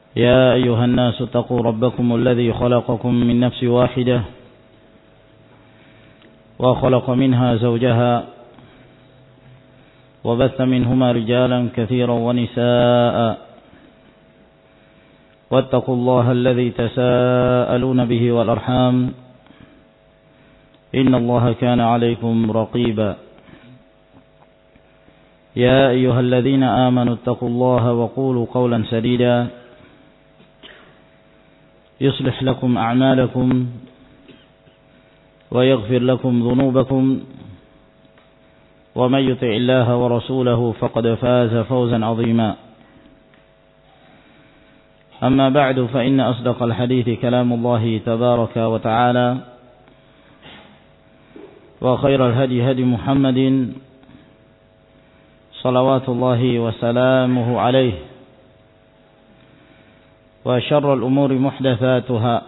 يا أيها الناس اتقوا ربكم الذي خلقكم من نفس واحدة وخلق منها زوجها وبث منهما رجالا كثيرا ونساء واتقوا الله الذي تساءلون به والأرحام إن الله كان عليكم رقيبا يا أيها الذين آمنوا اتقوا الله وقولوا قولا سديدا يصلح لكم أعمالكم ويغفر لكم ذنوبكم ومن يطع الله ورسوله فقد فاز فوزا عظيما أما بعد فإن أصدق الحديث كلام الله تبارك وتعالى وخير الهدي هدي محمد صلوات الله وسلامه عليه وشر الأمور محدثاتها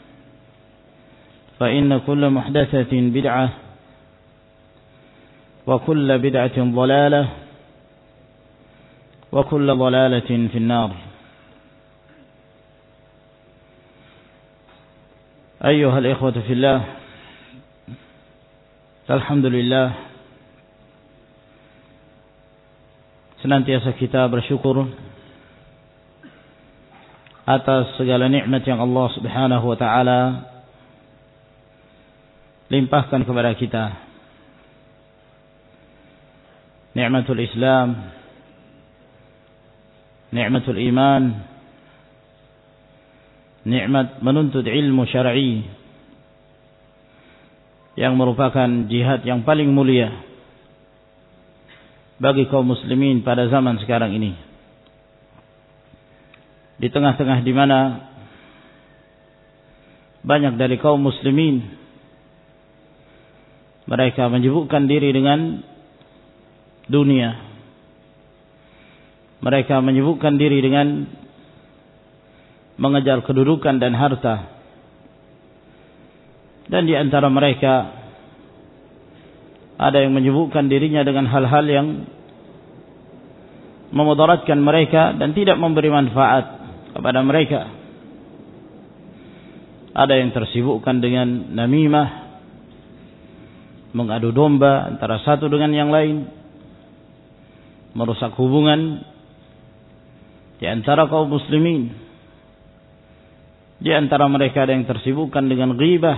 فإن كل محدثة بدعة وكل بدعة ضلالة وكل ضلالة في النار. أيها الإخوة في الله، alhamdulillah senantiasa kita bersyukur atas segala nikmat yang Allah Subhanahu wa taala limpahkan kepada kita. Nikmatul Islam, nikmatul iman, nikmat menuntut ilmu syar'i yang merupakan jihad yang paling mulia bagi kaum muslimin pada zaman sekarang ini. Di tengah-tengah di mana banyak dari kaum muslimin mereka menyibukkan diri dengan dunia. Mereka menyibukkan diri dengan mengejar kedudukan dan harta. Dan di antara mereka ada yang menyibukkan dirinya dengan hal-hal yang memudaratkan mereka dan tidak memberi manfaat kepada mereka. Ada yang tersibukkan dengan namimah, mengadu domba antara satu dengan yang lain, merusak hubungan di antara kaum muslimin. Di antara mereka ada yang tersibukkan dengan ghibah,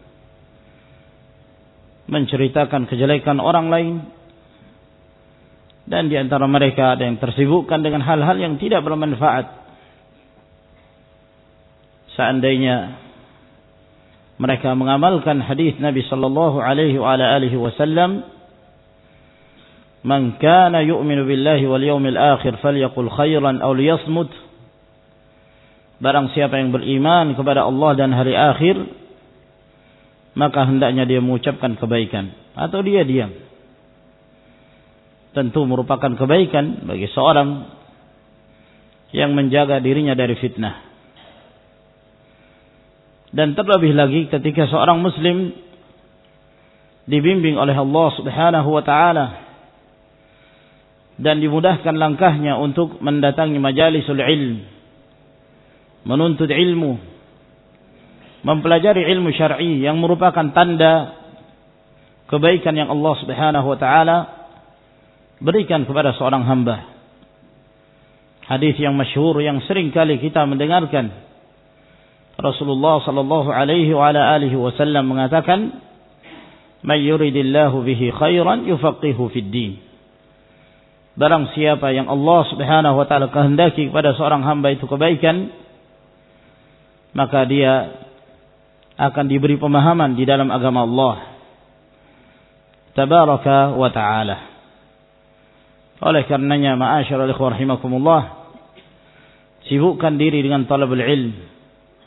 menceritakan kejelekan orang lain. Dan di antara mereka ada yang tersibukkan dengan hal-hal yang tidak bermanfaat. Seandainya mereka mengamalkan hadis Nabi sallallahu alaihi wasallam, "Man kana yu'minu billahi wal yawmil akhir falyaqul khairan aw liyasmut." Barang siapa yang beriman kepada Allah dan hari akhir, maka hendaknya dia mengucapkan kebaikan atau dia diam. Tentu merupakan kebaikan bagi seorang yang menjaga dirinya dari fitnah. Dan terlebih lagi ketika seorang muslim dibimbing oleh Allah Subhanahu wa taala dan dimudahkan langkahnya untuk mendatangi majalisul ilm, menuntut ilmu, mempelajari ilmu syar'i yang merupakan tanda kebaikan yang Allah Subhanahu wa taala berikan kepada seorang hamba. Hadis yang masyhur yang sering kali kita mendengarkan, Rasulullah sallallahu alaihi wa ala alihi wasallam mengatakan, "May yuridillahu bihi khairan yufaqihu fid din." Barang siapa yang Allah Subhanahu wa taala kehendaki kepada seorang hamba itu kebaikan, maka dia akan diberi pemahaman di dalam agama Allah tabaraka wa taala. Oleh karenanya, ma'asyiral ikhwah rahimakumullah, sibukkan diri dengan talabul ilm.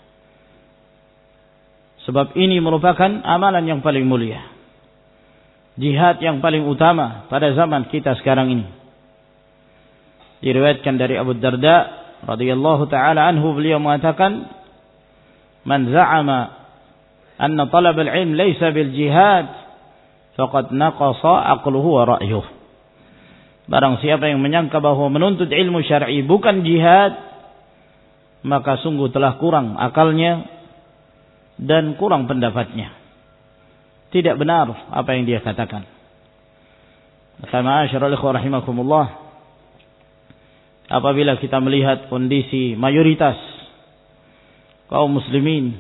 Sebab ini merupakan amalan yang paling mulia, jihad yang paling utama pada zaman kita sekarang ini. Diriwayatkan dari Abu Darda radhiyallahu taala anhu, beliau mengatakan, "Man za'ama anna talab al-ilm laysa bil jihad faqad naqasa aqluhu wa ra'yuhu." Barang siapa yang menyangka bahwa menuntut ilmu syar'i bukan jihad, maka sungguh telah kurang akalnya dan kurang pendapatnya. Tidak benar apa yang dia katakan. Ma'asyiral ikhwah rahimakumullah, apabila kita melihat kondisi mayoritas kaum muslimin,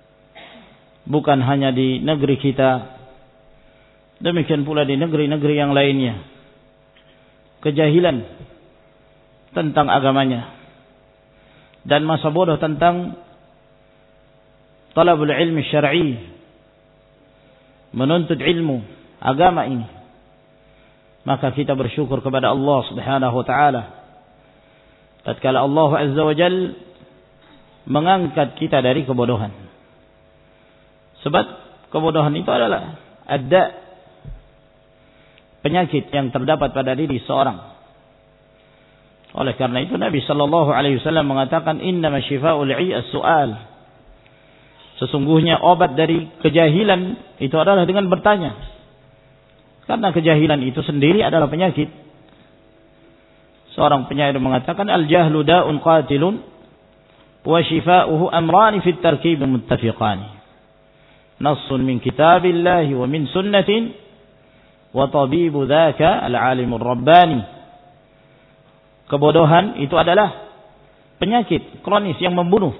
bukan hanya di negeri kita, demikian pula di negeri-negeri yang lainnya, kejahilan tentang agamanya dan masa bodoh tentang talabul ilmi syar'i, menuntut ilmu agama ini, maka kita bersyukur kepada Allah Subhanahu wa taala tatkala Allah Azza wa Jalla mengangkat kita dari kebodohan. Sebab kebodohan itu adalah ada penyakit yang terdapat pada diri seorang. Oleh karena itu Nabi sallallahu alaihi wasallam mengatakan innama syifa'ul 'i as-su'al. Sesungguhnya obat dari kejahilan itu adalah dengan bertanya. Karena kejahilan itu sendiri adalah penyakit. Seorang penyair mengatakan al-jahlu da'un qatilun wa shifa'uhu amrani fit tarkib muttafiqani. Nassun min kitabillahi wa min sunnatin wa tabibu dzaka al-alimur rabbani. Kebodohan itu adalah penyakit kronis yang membunuh.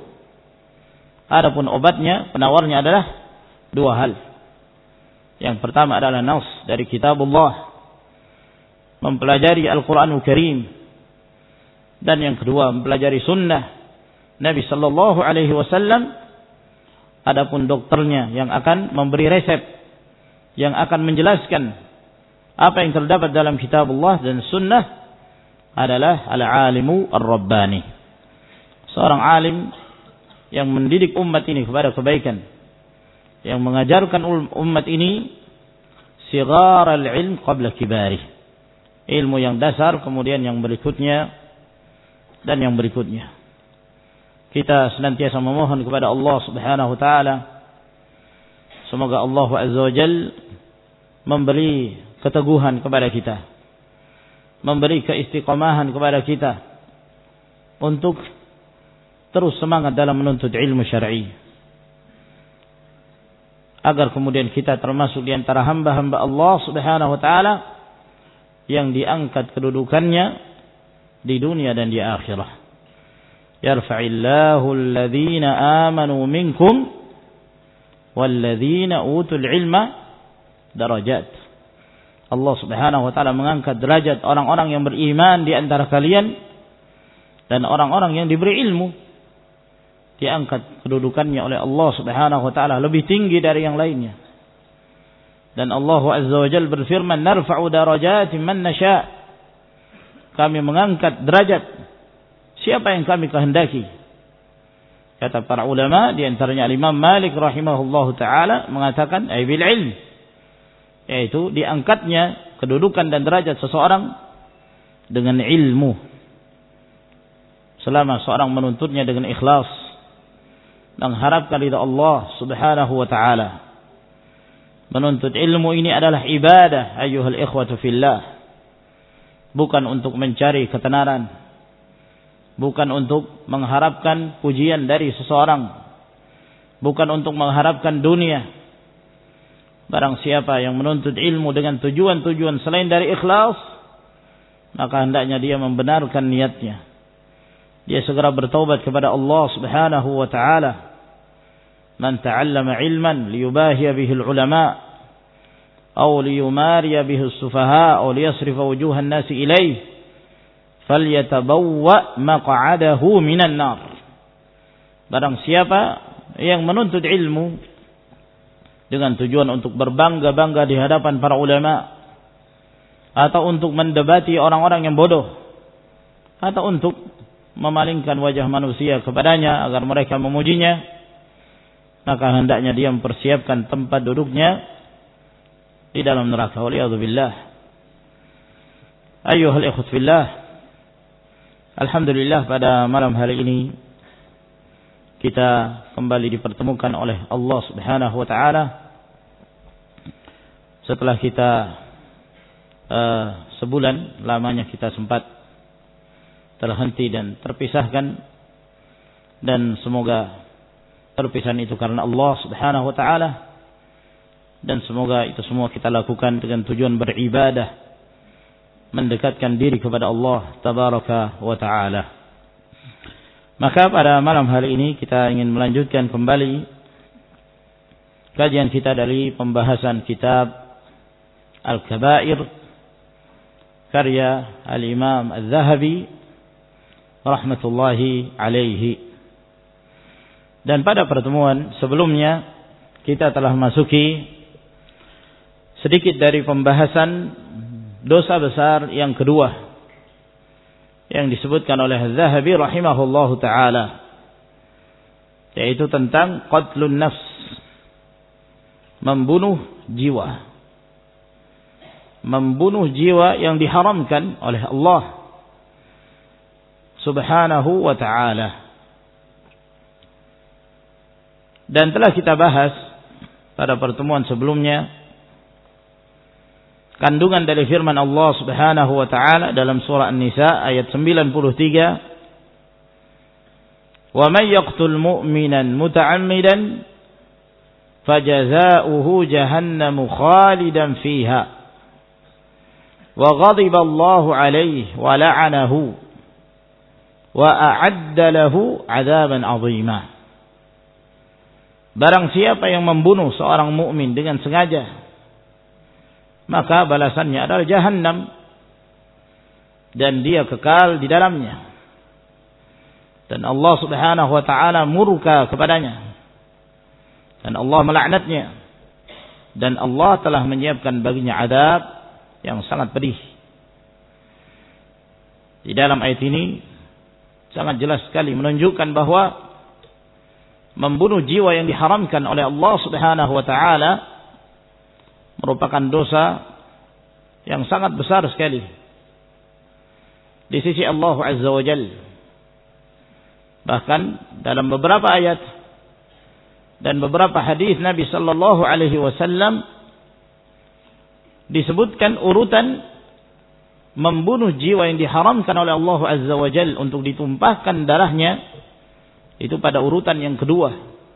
Adapun obatnya, penawarnya adalah dua hal. Yang pertama adalah nas dari kitabullah, mempelajari Al-Quranul Karim, dan yang kedua mempelajari sunnah Nabi sallallahu alaihi wasallam. Adapun dokternya yang akan memberi resep, yang akan menjelaskan apa yang terdapat dalam kitabullah dan sunnah adalah al-alimu ar-rabbani, seorang alim yang mendidik umat ini kepada kebaikan, yang mengajarkan umat ini sigar al-ilm qabla kibari, ilmu yang dasar kemudian yang berikutnya dan yang berikutnya. Kita senantiasa memohon kepada Allah Subhanahu wa taala semoga Allah Azza wa Jalla memberi keteguhan kepada kita, memberi keistiqamahan kepada kita untuk terus semangat dalam menuntut ilmu syar'i, agar kemudian kita termasuk di antara hamba-hamba Allah Subhanahu wa taala yang diangkat kedudukannya di dunia dan di akhirat. Yarfa'illahu alladhina amanu minkum walladhina utul ilma darajat. Allah Subhanahu wa taala mengangkat derajat orang-orang yang beriman di antara kalian dan orang-orang yang diberi ilmu, diangkat kedudukannya oleh Allah Subhanahu wa taala lebih tinggi dari yang lainnya. Dan Allah Azza wa Jalla berfirman, narfa'u darajatin man nasha'. Kami mengangkat derajat siapa yang kami kehendaki. Kata para ulama, di antaranya Imam Malik rahimahullahu taala mengatakan ay bil ilm, yaitu diangkatnya kedudukan dan derajat seseorang dengan ilmu, selama seorang menuntutnya dengan ikhlas, mengharapkan ridha Allah Subhanahu wa taala. Menuntut ilmu ini adalah ibadah ayyuhal ikhwatu fillah, bukan untuk mencari ketenaran, bukan untuk mengharapkan pujian dari seseorang, bukan untuk mengharapkan dunia. Barang siapa yang menuntut ilmu dengan tujuan-tujuan selain dari ikhlas, maka hendaknya dia membenarkan niatnya. Dia segera bertaubat kepada Allah Subhanahu wa taala. Man ta'allama ilman liyubahiya bihi al-ulama aw liyumariya bihi as-sufaha aw liyasrifa wujuhan nasi ilayhi falyatabawwa maq'adahu minan nar. Barang siapa yang menuntut ilmu dengan tujuan untuk berbangga-bangga di hadapan para ulama, atau untuk mendebati orang-orang yang bodoh, atau untuk memalingkan wajah manusia kepadanya agar mereka memujinya, maka hendaknya dia mempersiapkan tempat duduknya di dalam neraka. Waliyadzubillah. Ayyuhal ikhwat fillah, alhamdulillah pada malam hari ini kita kembali dipertemukan oleh Allah Subhanahu wa taala setelah kita sebulan lamanya kita sempat terhenti dan terpisahkan dan semoga perpisahan itu karena Allah Subhanahu wa taala, dan semoga itu semua kita lakukan dengan tujuan beribadah, mendekatkan diri kepada Allah tabaraka wa taala. Maka pada malam hari ini kita ingin melanjutkan kembali kajian kita dari pembahasan kitab Al-Kabair karya Al-Imam Al-Zahabi rahmatullahi alaihi. Dan pada pertemuan sebelumnya kita telah masuki sedikit dari pembahasan dosa besar yang kedua yang disebutkan oleh Az-Zahabi rahimahullahu taala, yaitu tentang qatlun nafs, membunuh jiwa. Membunuh jiwa yang diharamkan oleh Allah Subhanahu wa ta'ala. Dan telah kita bahas pada pertemuan sebelumnya kandungan dari firman Allah Subhanahu wa ta'ala dalam surah An-Nisa ayat 93, "Wa may yaqtul mu'minan muta'ammidan fajazaohu jahannamu khalidan fiha wa ghadiba Allahu 'alaihi wa la'anahu wa a'adda lahu 'adzaban 'azima." Barang siapa yang membunuh seorang mukmin dengan sengaja, maka balasannya adalah jahannam dan dia kekal di dalamnya. Dan Allah Subhanahu wa taala murka kepadanya. Dan Allah melaknatnya. Dan Allah telah menyiapkan baginya azab yang sangat pedih. Di dalam ayat ini sangat jelas sekali menunjukkan bahwa membunuh jiwa yang diharamkan oleh Allah Subhanahu wa taala merupakan dosa yang sangat besar sekali di sisi Allah Azza wa Jalla. Bahkan dalam beberapa ayat dan beberapa hadis Nabi sallallahu alaihi wasallam disebutkan urutan membunuh jiwa yang diharamkan oleh Allah Azza wa Jalla untuk ditumpahkan darahnya itu pada urutan yang kedua.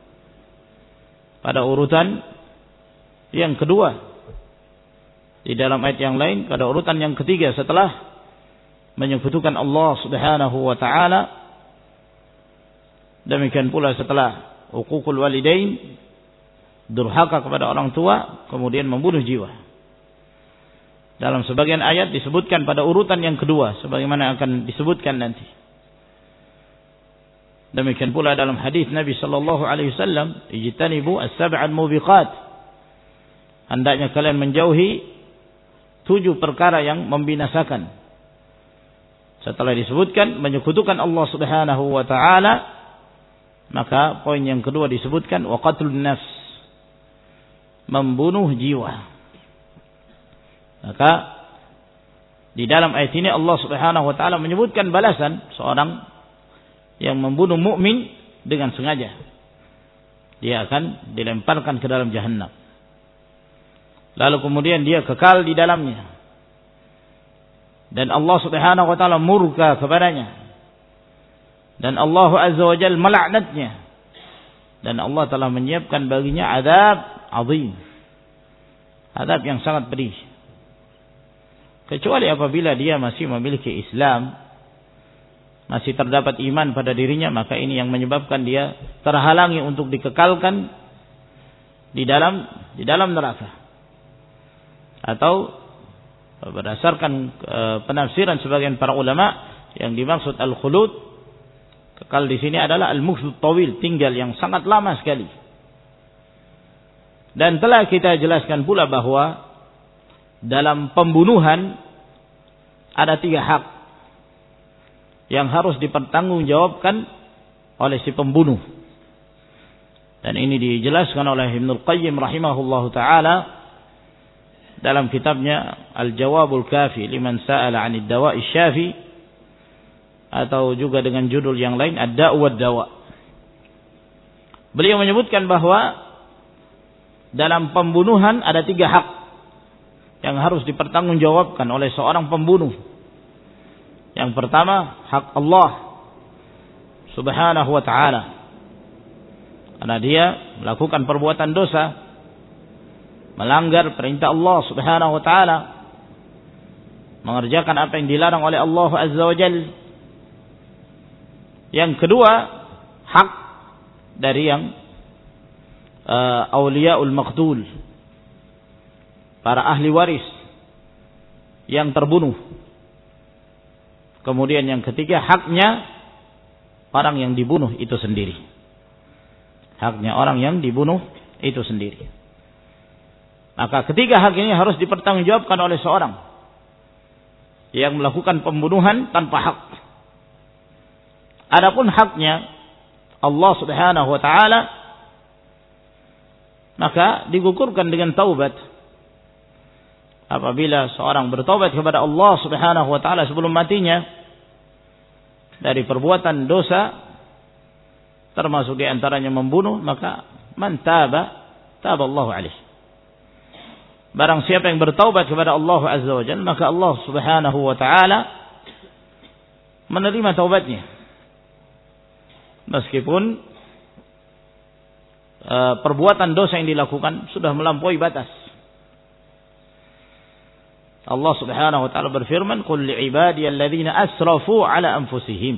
Pada urutan yang kedua. Di dalam ayat yang lain pada urutan yang ketiga setelah menyekutukan Allah Subhanahu wa taala. Demikian pula setelah uququl walidain, durhaka kepada orang tua, kemudian membunuh jiwa. Dalam sebagian ayat disebutkan pada urutan yang kedua sebagaimana akan disebutkan nanti. Demikian pula dalam hadis Nabi sallallahu alaihi wasallam, ijtanibu as-sab'al mubiqat. Hendaknya kalian menjauhi 7 perkara yang membinasakan. Setelah disebutkan menyekutukan Allah Subhanahu wa taala, maka poin yang kedua disebutkan wa qatlun nafs, membunuh jiwa. Maka di dalam ayat ini Allah Subhanahu wa taala menyebutkan balasan seorang yang membunuh mukmin dengan sengaja. Dia akan dilemparkan ke dalam jahannam. Lalu kemudian dia kekal di dalamnya. Dan Allah Subhanahu wa taala murka kepadanya. Dan Allah Azza wa Jalla melaknatnya. Dan Allah telah menyiapkan baginya azab azim. Azab yang sangat pedih. Kecuali apabila dia masih memiliki Islam, masih terdapat iman pada dirinya, maka ini yang menyebabkan dia terhalangi untuk dikekalkan di dalam neraka. Atau berdasarkan penafsiran sebagian para ulama, yang dimaksud al-khulud, kekal di sini adalah al-mukthut tawil, tinggal yang sangat lama sekali. Dan telah kita jelaskan pula bahwa dalam pembunuhan ada 3 hak yang harus dipertanggungjawabkan oleh si pembunuh. Dan ini dijelaskan oleh Ibnul Qayyim rahimahullahu taala dalam kitabnya Al-Jawabul Kafi liman sa'ala 'anid dawa'i syafi, atau juga dengan judul yang lain Ad-Da'u wad-Dawa. Beliau menyebutkan bahwa dalam pembunuhan ada 3 hak yang harus dipertanggungjawabkan oleh seorang pembunuh. Yang pertama, hak Allah Subhanahu wa ta'ala. Karena dia melakukan perbuatan dosa, melanggar perintah Allah Subhanahu wa ta'ala, mengerjakan apa yang dilarang oleh Allah Azza wa Jalla. Yang kedua, hak dari yang auliyaul maqtul, para ahli waris yang terbunuh. Kemudian yang ketiga, haknya orang yang dibunuh itu sendiri. Haknya orang yang dibunuh itu sendiri. Maka ketiga hak ini harus dipertanggungjawabkan oleh seorang yang melakukan pembunuhan tanpa hak. Adapun haknya Allah Subhanahu wa ta'ala, maka digugurkan dengan taubat. Apabila seorang bertaubat kepada Allah Subhanahu wa ta'ala sebelum matinya dari perbuatan dosa, termasuk di antaranya membunuh, maka man taba, taballahu alaih. Barang siapa yang bertaubat kepada Allah Azza wa Jalla, maka Allah Subhanahu wa ta'ala menerima taubatnya. Meskipun perbuatan dosa yang dilakukan sudah melampaui batas. Allah Subhanahu wa ta'ala berfirman, "Qul li'ibadiyalladzina asrafu 'ala anfusihim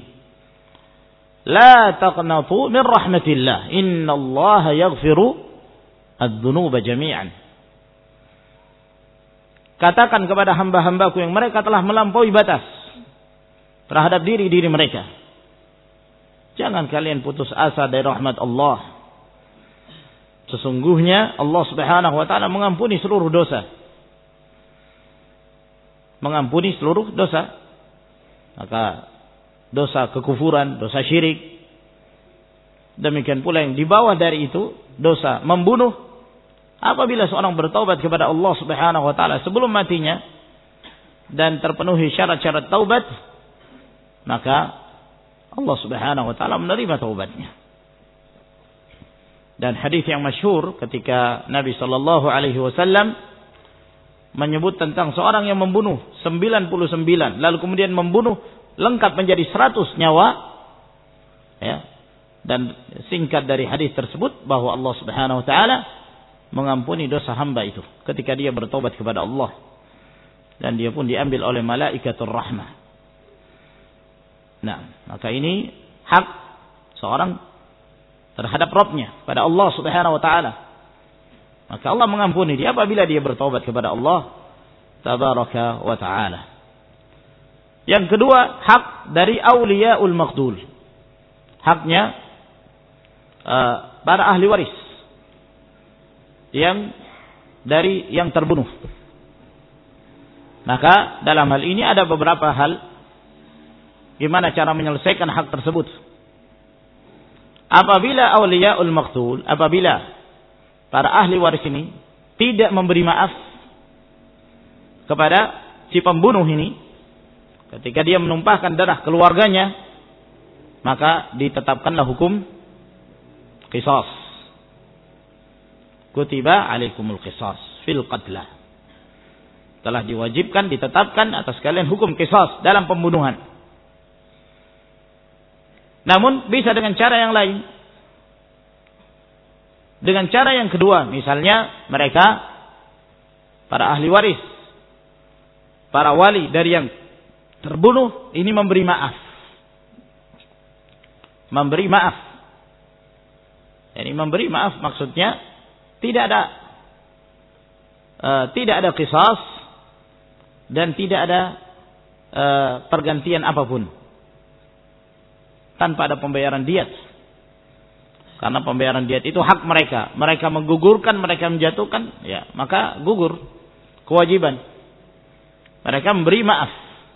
la taqnatu min rahmatillah innallaha yaghfiru adz-dzunuba jami'an." Katakan kepada hamba-hambaku yang mereka telah melampaui batas terhadap diri-diri mereka, jangan kalian putus asa dari rahmat Allah. Sesungguhnya Allah Subhanahu wa ta'ala mengampuni seluruh dosa. Mengampuni seluruh dosa. Maka dosa kekufuran, dosa syirik, demikian pula yang di bawah dari itu, dosa membunuh. Apabila seorang bertaubat kepada Allah Subhanahu wa ta'ala sebelum matinya dan terpenuhi syarat-syarat taubat, maka Allah Subhanahu wa ta'ala menerima taubatnya. Dan hadis yang masyhur ketika Nabi sallallahu alaihi wasallam menyebut tentang seorang yang membunuh 99 lalu kemudian membunuh lengkap menjadi 100 nyawa, ya. Dan singkat dari hadis tersebut bahwa Allah Subhanahu wa ta'ala mengampuni dosa hamba itu ketika dia bertobat kepada Allah, dan dia pun diambil oleh malaikatur rahmah. Nah, maka ini hak seorang terhadap Rabbnya pada Allah Subhanahu wa ta'ala. Maka Allah mengampuni dia apabila dia bertobat kepada Allah Tabaraka wa ta'ala. Yang kedua, hak dari auliyaul maqtul, haknya para ahli waris yang dari yang terbunuh. Maka dalam hal ini ada beberapa hal gimana cara menyelesaikan hak tersebut. Apabila auliyaul maqtul, apabila para ahli waris ini tidak memberi maaf kepada si pembunuh ini ketika dia menumpahkan darah keluarganya, maka ditetapkanlah hukum qisas. Kutiba alaikumul qisas fil qatla. Telah diwajibkan, ditetapkan atas kalian hukum qisas dalam pembunuhan. Namun bisa dengan cara yang lain. Dengan cara yang kedua, misalnya mereka para ahli waris, para wali dari yang terbunuh ini memberi maaf. Memberi maaf. Jadi memberi maaf maksudnya tidak ada qisas dan tidak ada pergantian apapun. Tanpa ada pembayaran diat. Karena pembayaran diat itu hak mereka. Mereka menggugurkan, mereka menjatuhkan, ya, maka gugur kewajiban. Mereka memberi maaf.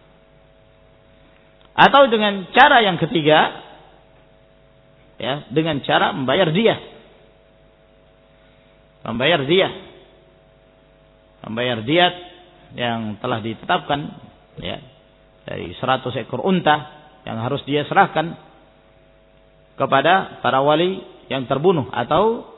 Atau dengan cara yang ketiga, ya, dengan cara membayar diat. Membayar diat. Membayar diat yang telah ditetapkan, ya, dari 100 ekor unta yang harus dia serahkan kepada para wali yang terbunuh atau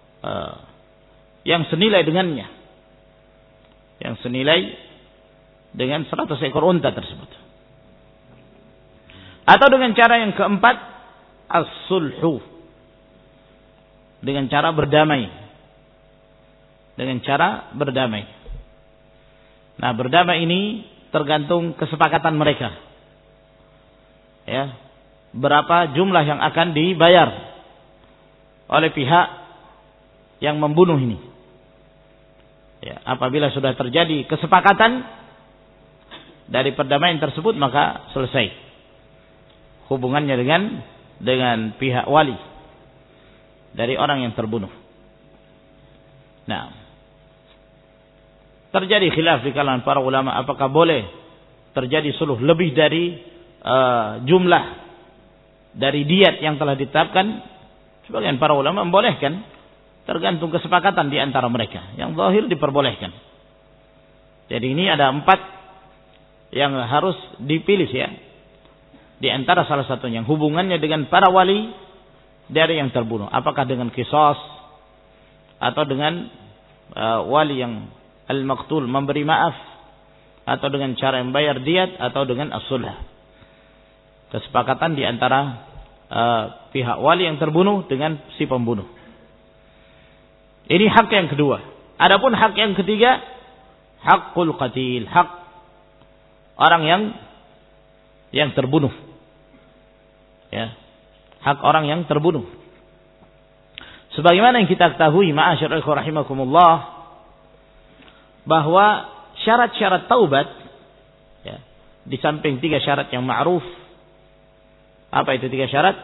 yang senilai dengannya, yang senilai dengan 100 ekor unta tersebut. Atau dengan cara yang keempat, as-sulhu, dengan cara berdamai. Dengan cara berdamai. Nah, berdamai ini tergantung kesepakatan mereka. Ya, berapa jumlah yang akan dibayar oleh pihak yang membunuh ini. Ya, apabila sudah terjadi kesepakatan dari perdamaian tersebut, maka selesai hubungannya dengan pihak wali dari orang yang terbunuh. Nah, terjadi khilaf di kalangan para ulama apakah boleh terjadi suluh lebih dari jumlah dari diyat yang telah ditetapkan. Sebagian para ulama membolehkan, tergantung kesepakatan di antara mereka. Yang zahir diperbolehkan. Jadi ini ada 4 yang harus dipilih ya. Di antara salah satunya hubungannya dengan para wali dari yang terbunuh. Apakah dengan qisas atau dengan wali yang al-maqtul memberi maaf, atau dengan cara membayar diyat, atau dengan as-sulh. Kesepakatan di antara pihak wali yang terbunuh dengan si pembunuh. Ini hak yang kedua. Adapun hak yang ketiga, hakul qatil, hak orang yang terbunuh. Ya, hak orang yang terbunuh. Sebagaimana yang kita ketahui, ma'asyiral ikhwah rahimakumullah, bahwa syarat-syarat taubat, ya, di samping 3 syarat yang ma'ruf. Apa itu 3 syarat?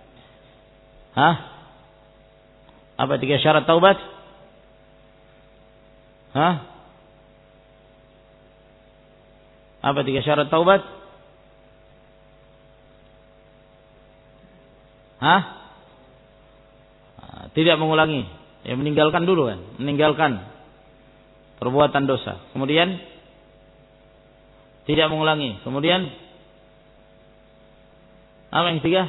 Apa 3 syarat taubat? Apa 3 syarat taubat? Tidak mengulangi. Ya, meninggalkan dulu kan. Meninggalkan perbuatan dosa. Kemudian tidak mengulangi. Kemudian apa yang 3?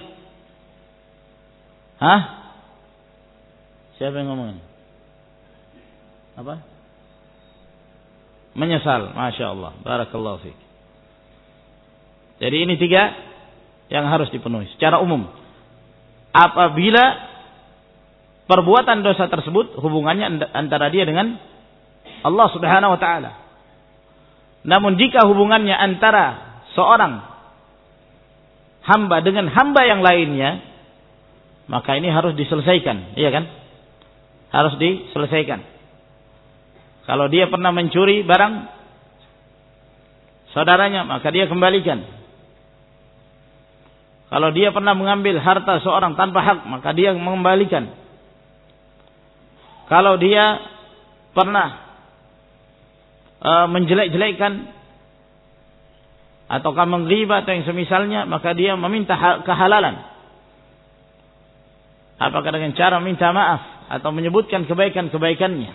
Siapa yang ngomong? Apa? Menyesal. Masya Allah. Barakallahu fiik. Jadi ini 3 yang harus dipenuhi secara umum. Apabila perbuatan dosa tersebut hubungannya antara dia dengan Allah Subhanahu wa taala. Namun jika hubungannya antara seorang hamba dengan hamba yang lainnya, maka ini harus diselesaikan, iya kan? Harus diselesaikan. Kalau dia pernah mencuri barang saudaranya, maka dia kembalikan. Kalau dia pernah mengambil harta seorang tanpa hak, maka dia mengembalikan. Kalau dia pernah menjelek-jelekkan ataukah mengghibat atau yang semisalnya, maka dia meminta kehalalan. Apakah dengan cara minta maaf atau menyebutkan kebaikan-kebaikannya.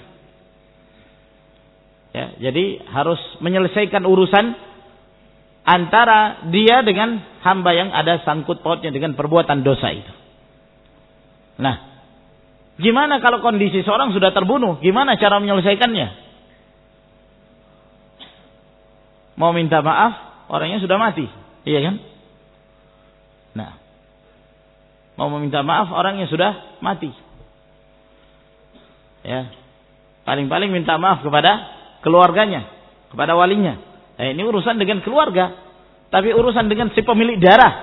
Ya, jadi harus menyelesaikan urusan antara dia dengan hamba yang ada sangkut pautnya dengan perbuatan dosa itu. Nah, gimana kalau kondisi seorang sudah terbunuh? Gimana cara menyelesaikannya? Mau minta maaf, orangnya sudah mati, iya kan? Nah, mau meminta maaf, orangnya sudah mati. Ya, paling-paling minta maaf kepada keluarganya, kepada walinya. Ini urusan dengan keluarga, tapi urusan dengan si pemilik darah,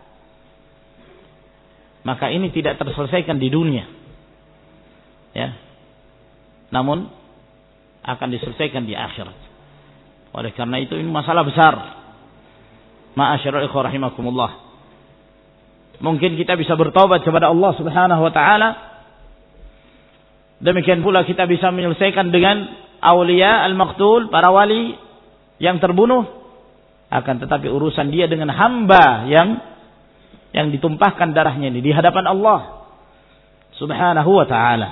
maka ini tidak terselesaikan di dunia. Ya, namun akan diselesaikan di akhirat. Oleh karena itu ini masalah besar. Ma'asyiral ikhwah rahimakumullah. Mungkin kita bisa bertaubat kepada Allah Subhanahu wa taala. Demikian pula kita bisa menyelesaikan dengan aulia al-maqtul, para wali yang terbunuh. Akan tetapi urusan dia dengan hamba yang ditumpahkan darahnya ini di hadapan Allah Subhanahu wa taala.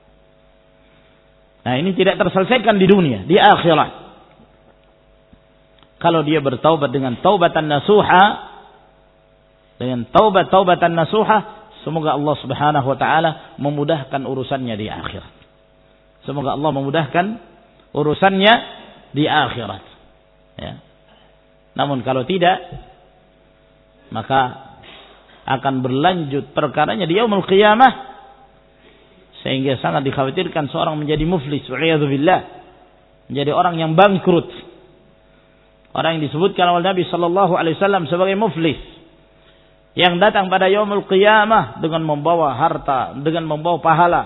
Nah, ini tidak terselesaikan di dunia, di akhirat. Kalau dia bertaubat dengan taubatan nasuha, dengan taubatan nasuha, semoga Allah Subhanahu wa taala memudahkan urusannya di akhirat. Semoga Allah memudahkan urusannya di akhirat. Ya. Namun kalau tidak, maka akan berlanjut perkaranya di yaumul qiyamah, sehingga sangat dikhawatirkan seorang menjadi muflis, wa'iyadzubillah, menjadi orang yang bangkrut. Orang yang disebutkan oleh Nabi sallallahu alaihi wasallam sebagai muflis, yang datang pada yaumul qiyamah dengan membawa harta, dengan membawa pahala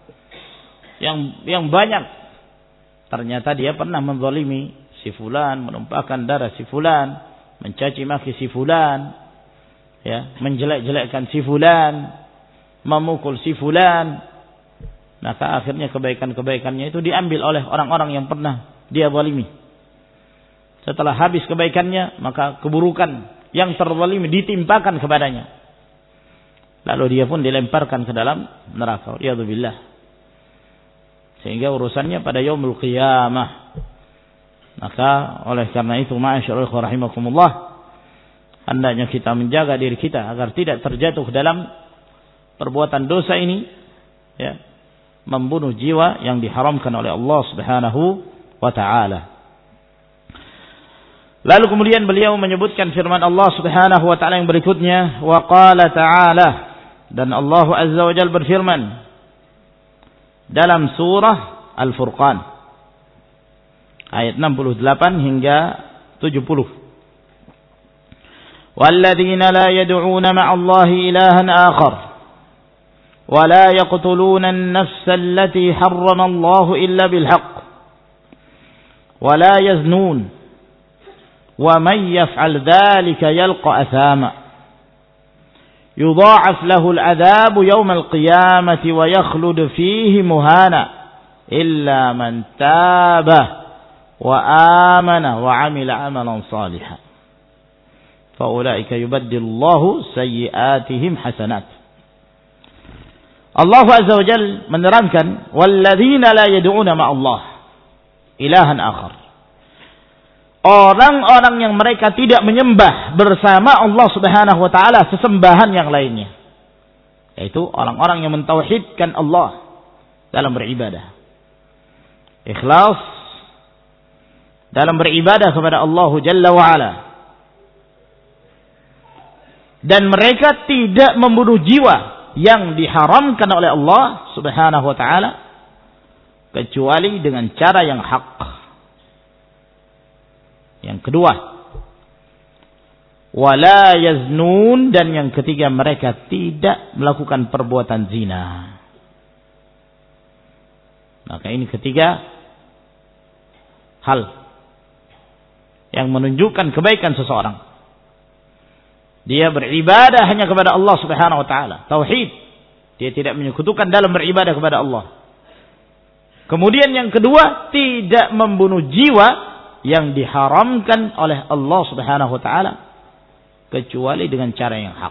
yang banyak. Ternyata dia pernah menzalimi si fulan, menumpahkan darah si fulan, mencaci maki si fulan, ya, menjelek-jelekkan si fulan, memukul si fulan. Maka akhirnya kebaikan-kebaikannya itu diambil oleh orang-orang yang pernah dia zalimi. Setelah habis kebaikannya, maka keburukan yang terzalimi ditimpakan kepadanya. Lalu dia pun dilemparkan ke dalam neraka. Wa'iyadzubillah. Sehingga urusannya pada yaumul qiyamah. Maka oleh karena itu, ma'asyiral ikhwah rahimakumullah, hendaknya kita menjaga diri kita agar tidak terjatuh dalam perbuatan dosa ini, ya, membunuh jiwa yang diharamkan oleh Allah Subhanahu wa taala. Lalu kemudian beliau menyebutkan firman Allah Subhanahu wa taala yang berikutnya, wa qala ta'ala, dan Allah Azza wa Jalla berfirman dalam surah Al-Furqan ayat 68 hingga 70. Walladzina la yad'una ma'allahi ilahan akhar wa la yaqtuluna an-nafsa allati harrama Allah illa bil haqq wa la yaznun wa man yaf'al dhalika yalqa athama yudha'af lahu al-'adhabu yawm al-qiyamati wa yakhlud fihi muhana illa man taba wa amana wa 'amila 'amalan shalihan fa ulaika yubaddilullahu sayyi'atihim hasanat. Allah Azza wa Jalla menerangkan walladzina la yad'una ma'allah ilahan akhar. Orang-orang yang mereka tidak menyembah bersama Allah Subhanahu wa taala sesembahan yang lainnya. Yaitu orang-orang yang mentauhidkan Allah dalam beribadah. Ikhlas dalam beribadah kepada Allah Jalla wa'ala. Dan mereka tidak membunuh jiwa yang diharamkan oleh Allah Subhanahu wa ta'ala kecuali dengan cara yang hak. Yang kedua, wala yaznun, dan yang ketiga mereka tidak melakukan perbuatan zina. Maka ini ketiga hal yang menunjukkan kebaikan seseorang. Dia beribadah hanya kepada Allah Subhanahu wa taala, tauhid. Dia tidak menyekutukan dalam beribadah kepada Allah. Kemudian yang kedua, tidak membunuh jiwa yang diharamkan oleh Allah Subhanahu wa taala kecuali dengan cara yang hak.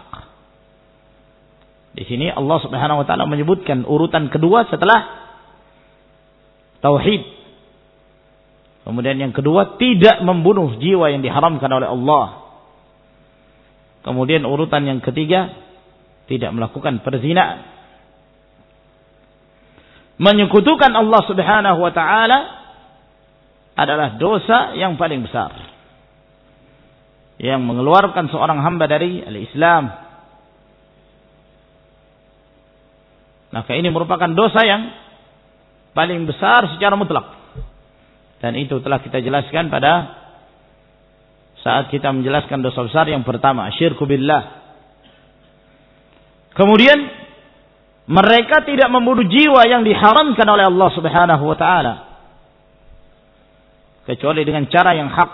Di sini Allah Subhanahu wa taala menyebutkan urutan kedua setelah tauhid. Kemudian yang kedua, tidak membunuh jiwa yang diharamkan oleh Allah. Kemudian urutan yang ketiga, tidak melakukan perzinaan. Menyekutukan Allah Subhanahu wa taala adalah dosa yang paling besar, yang mengeluarkan seorang hamba dari al-Islam. Maka ini merupakan dosa yang paling besar secara mutlak. Dan itu telah kita jelaskan pada saat kita menjelaskan dosa besar yang pertama, syirku billah. Kemudian mereka tidak membunuh jiwa yang diharamkan oleh Allah Subhanahu wa taala kecuali dengan cara yang hak.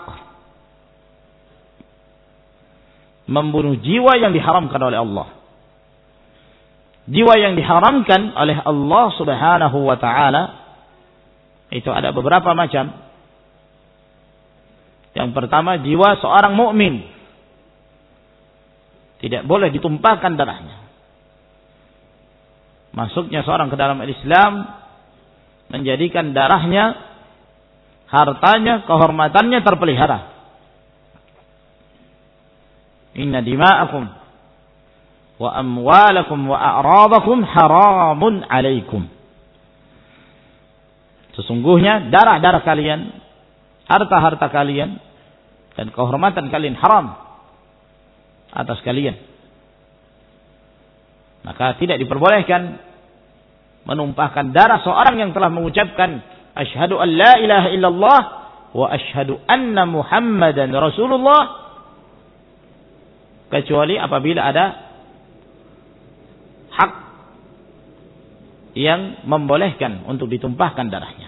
Membunuh jiwa yang diharamkan oleh Allah. Jiwa yang diharamkan oleh Allah Subhanahu wa taala itu ada beberapa macam. Yang pertama, jiwa seorang mukmin tidak boleh ditumpahkan darahnya. Masuknya seorang ke dalam Islam menjadikan darahnya, hartanya, kehormatannya terpelihara. Inna dima'akum wa amwalakum wa a'radakum haramun alaikum. Sesungguhnya darah-darah kalian, harta-harta kalian, dan kehormatan kalian haram atas kalian. Maka tidak diperbolehkan menumpahkan darah seorang yang telah mengucapkan asyhadu an la ilaha illallah wa asyhadu anna Muhammadan Rasulullah, kecuali apabila ada hak yang membolehkan untuk ditumpahkan darahnya.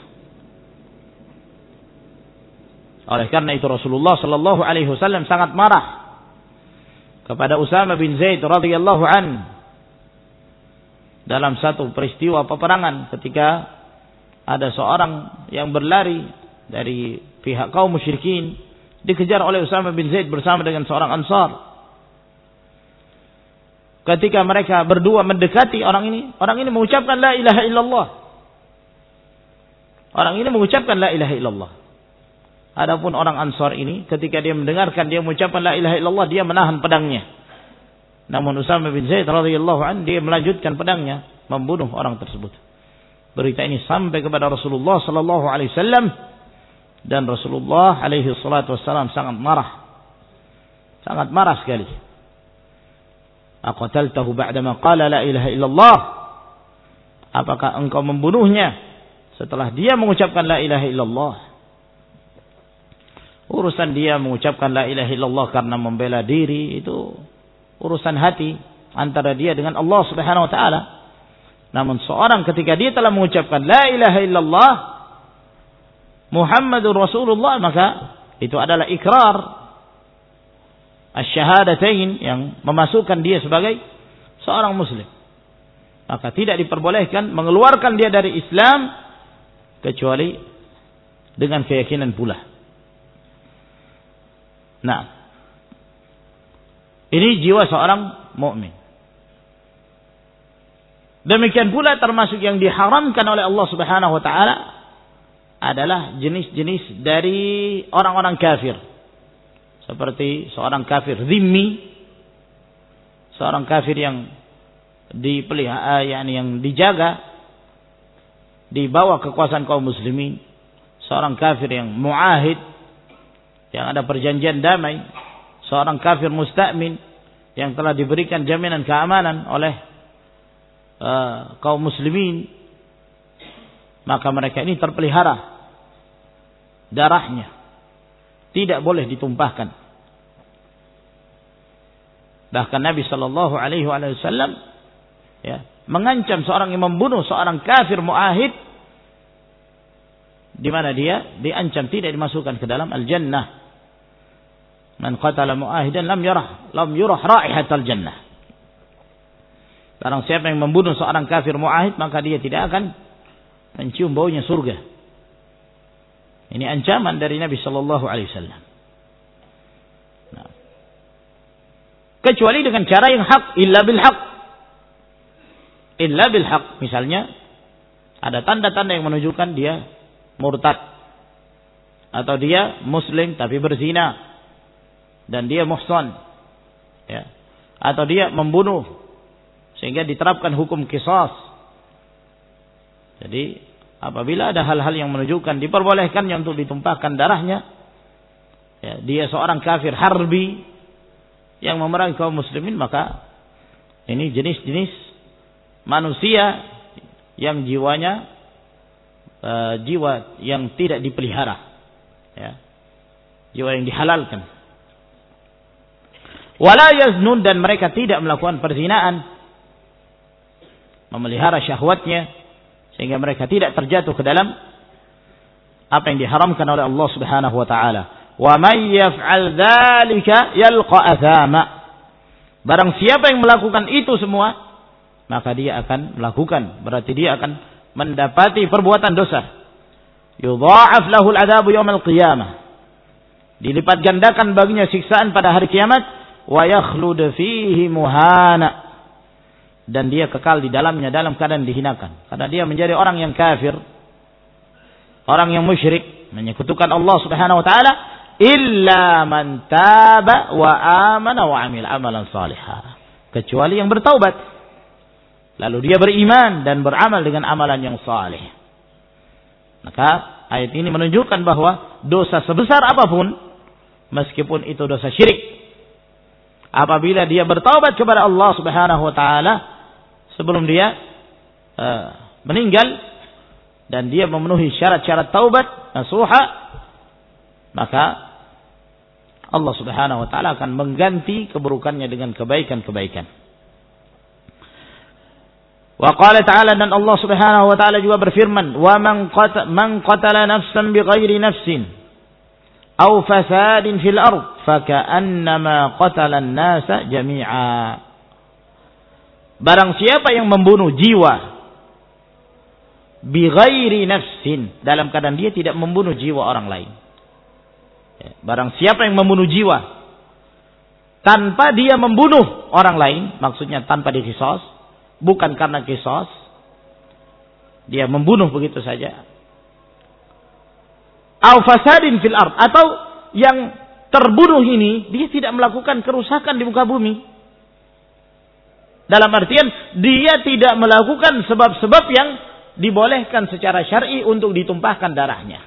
Oleh karena itu Rasulullah sallallahu alaihi wasallam sangat marah kepada Usama bin Zaid radhiyallahu an dalam satu peristiwa peperangan ketika ada seorang yang berlari dari pihak kaum musyrikin, dikejar oleh Usama bin Zaid bersama dengan seorang Ansar. Ketika mereka berdua mendekati orang ini mengucapkan la ilaha illallah. Orang ini mengucapkan la ilaha illallah. Adapun orang Ansar ini ketika dia mendengarkan dia mengucapkan la ilaha illallah, dia menahan pedangnya. Namun Usama bin Zaid radhiyallahu anhu dia melanjutkan pedangnya membunuh orang tersebut. Berita ini sampai kepada Rasulullah sallallahu alaihi wasallam dan Rasulullah alaihi salatu wasallam sangat marah. Sangat marah sekali. Aqataltahu ba'dama qala la ilaha illallah? Apakah engkau membunuhnya setelah dia mengucapkan la ilaha illallah? Urusan dia mengucapkan la ilaha illallah karena membela diri itu urusan hati antara dia dengan Allah Subhanahu wa taala. Namun seorang ketika dia telah mengucapkan la ilaha illallah Muhammadur Rasulullah, maka itu adalah ikrar asyhadatain yang memasukkan dia sebagai seorang muslim. Maka tidak diperbolehkan mengeluarkan dia dari Islam kecuali dengan keyakinan pula. Nah, ini jiwa seorang mukmin. Demikian pula termasuk yang diharamkan oleh Allah Subhanahu wa taala adalah jenis-jenis dari orang-orang kafir. Seperti seorang kafir zimmi, seorang kafir yang dipelihara, yang dijaga di bawah kekuasaan kaum muslimin, seorang kafir yang muahid, yang ada perjanjian damai, seorang kafir musta'min yang telah diberikan jaminan keamanan oleh kaum muslimin, maka mereka ini terpelihara darahnya, tidak boleh ditumpahkan. Bahkan Nabi sallallahu alaihi wasallam mengancam seorang yang membunuh seorang kafir muahid, di mana dia diancam tidak dimasukkan ke dalam al-jannah. Man qatala muahidan lam yurah raihatal jannah. Barang siapa yang membunuh seorang kafir muahid, maka dia tidak akan mencium baunya surga. Ini ancaman dari Nabi sallallahu alaihi wasallam. Nah, kecuali dengan cara yang hak, illa bil haq. Illa bil haq, misalnya ada tanda-tanda yang menunjukkan dia murtad, atau dia muslim tapi berzina dan dia muhsan, atau dia membunuh sehingga diterapkan hukum qisas. Jadi apabila ada hal-hal yang menunjukkan diperbolehkannya untuk ditumpahkan darahnya, dia seorang kafir harbi yang memerangi kaum muslimin, maka ini jenis-jenis manusia yang jiwanya jiwa yang tidak dipelihara, jiwa yang dihalalkan. Wala yaznun, dan mereka tidak melakukan perzinaan, memelihara syahwatnya sehingga mereka tidak terjatuh ke dalam apa yang diharamkan oleh Allah Subhanahu wa taala. Wa may yaf'al dzalika yalqa athama. Barang siapa yang melakukan itu semua, maka dia akan melakukan, berarti dia akan mendapati perbuatan dosa. Yudha'af lahu al-'adzabu yaumil qiyamah. Dilipat gandakan baginya siksaan pada hari kiamat, wa yakhlud fihi muhana. Dan dia kekal di dalamnya dalam keadaan dihinakan. Karena dia menjadi orang yang kafir, orang yang musyrik, menyekutukan Allah Subhanahu wa taala, illa man taba wa amana wa amila amalan salihah. Kecuali yang bertaubat, lalu dia beriman dan beramal dengan amalan yang saleh. Maka ayat ini menunjukkan bahwa dosa sebesar apapun, meskipun itu dosa syirik, apabila dia bertaubat kepada Allah Subhanahu wa taala, sebelum dia meninggal dan dia memenuhi syarat-syarat taubat nasuha, maka Allah Subhanahu wa taala akan mengganti keburukannya dengan kebaikan-kebaikan. Wa qala ta'ala, dan Allah Subhanahu wa taala juga berfirman, "Wa man qatala nafsan bighairi nafsin aw fasadin fil ard faka'annama qatala an-nasa jami'a." Barang siapa yang membunuh jiwa bighairi nafsin, dalam keadaan dia tidak membunuh jiwa orang lain. Barang siapa yang membunuh jiwa tanpa dia membunuh orang lain, maksudnya tanpa diqisas, bukan karena qisas, dia membunuh begitu saja. Au fasadin fil ard, atau yang terbunuh ini dia tidak melakukan kerusakan di muka bumi. Dalam artian dia tidak melakukan sebab-sebab yang dibolehkan secara syar'i untuk ditumpahkan darahnya.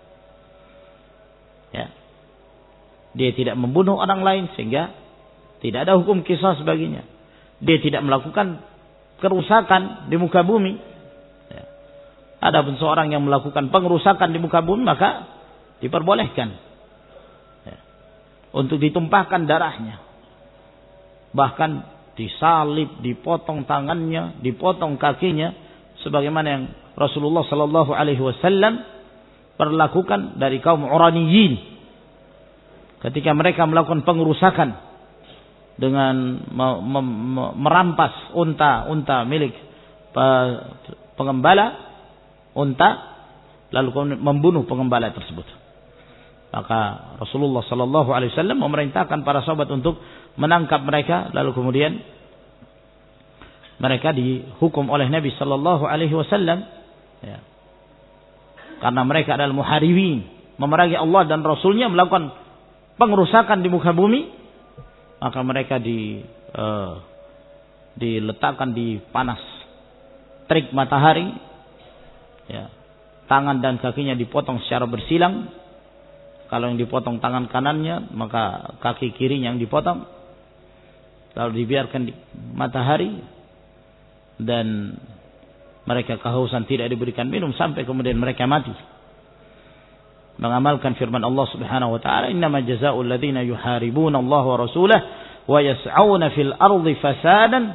Ya. Dia tidak membunuh orang lain sehingga tidak ada hukum qisas baginya. Dia tidak melakukan kerusakan di muka bumi. Ya. Adapun seorang yang melakukan pengerusakan di muka bumi, maka diperbolehkan ya, untuk ditumpahkan darahnya. Bahkan disalib, dipotong tangannya, dipotong kakinya, sebagaimana yang Rasulullah sallallahu alaihi wasallam perlakukan dari kaum Uraniyin ketika mereka melakukan pengerusakan dengan merampas unta milik pengembala unta, lalu membunuh pengembala tersebut. Maka Rasulullah sallallahu alaihi wasallam memerintahkan para sahabat untuk menangkap mereka, lalu kemudian mereka dihukum oleh Nabi sallallahu alaihi wasallam ya. Karena mereka adalah muharibin, memerangi Allah dan Rasulnya, melakukan pengerusakan di muka bumi, maka mereka diletakkan di panas terik matahari ya. Tangan dan kakinya dipotong secara bersilang. Kalau yang dipotong tangan kanannya, maka kaki kirinya yang dipotong, lalu dibiarkan di matahari, dan mereka kehausan, tidak diberikan minum sampai kemudian mereka mati. Mengamalkan firman Allah Subhanahu wa taala, "Innama jazaa'ul ladzina yuharibuna Allah wa rasulahu wa yas'auna fil ardi fasadan."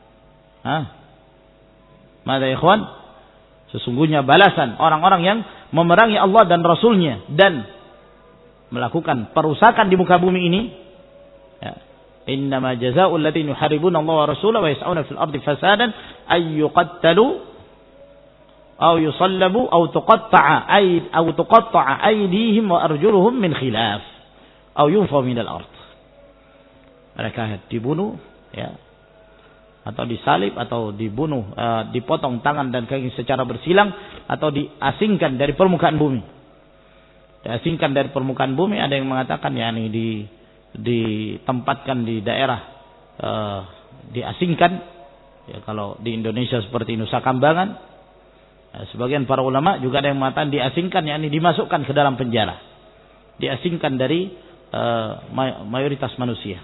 Mada ikhwan? Sesungguhnya balasan orang-orang yang memerangi Allah dan Rasulnya dan melakukan perusakan di muka bumi ini. Ya. Innama jazaa'ul ladzina yuharibuna Allah wa rasulahu wa yas'auna fil ardi fasadan ay yuqattalu aw yusallabu aw tuqatta'a aydihim wa arjuluhum min khilaf aw yunfaw min al-ard. Mereka dibunuh ya, atau disalib, atau dibunuh, dipotong tangan dan kaki secara bersilang, atau diasingkan dari permukaan bumi. Diasingkan dari permukaan bumi, ada yang mengatakan yakni ditempatkan di daerah diasingkan ya, kalau di Indonesia seperti Nusa Kambangan. Sebagian para ulama juga ada yang mengatakan diasingkan, yakni dimasukkan ke dalam penjara, diasingkan dari mayoritas manusia.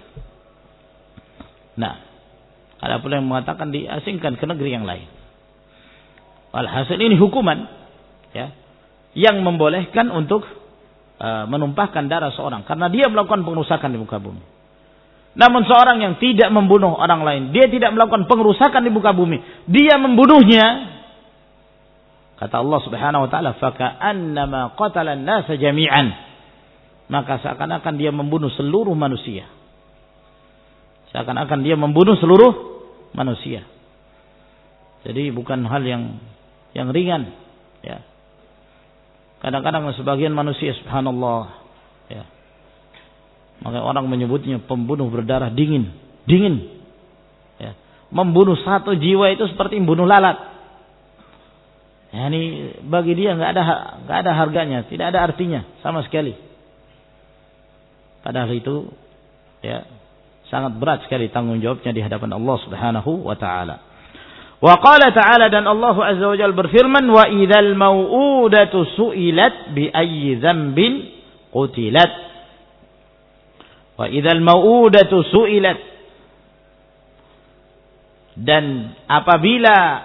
Nah, ada pula yang mengatakan diasingkan ke negeri yang lain. Walhasil ini hukuman ya, yang membolehkan untuk menumpahkan darah seorang karena dia melakukan pengerusakan di muka bumi. Namun seorang yang tidak membunuh orang lain, dia tidak melakukan pengerusakan di muka bumi, dia membunuhnya, kata Allah Subhanahu wa taala, "Faka'annama qatala an-nasa jami'an." Maka seakan-akan dia membunuh seluruh manusia. Seakan-akan dia membunuh seluruh manusia. Jadi bukan hal yang ringan, ya. Kadang-kadang sebagian manusia, subhanallah, ya. Maka orang menyebutnya pembunuh berdarah dingin. Ya. Membunuh satu jiwa itu seperti membunuh lalat. Ya, ini bagi dia nggak ada harganya, tidak ada artinya sama sekali. Padahal itu ya sangat berat sekali tanggung jawabnya di hadapan Allah Subhanahu wa taala. Wa qala ta'ala, dan Allah Azza wa Jalla berfirman, "Wa idzal mau'udatu su'ilat bi ayyi dzambin qutilat." Wa idzal mau'udatu su'ilat, Dan apabila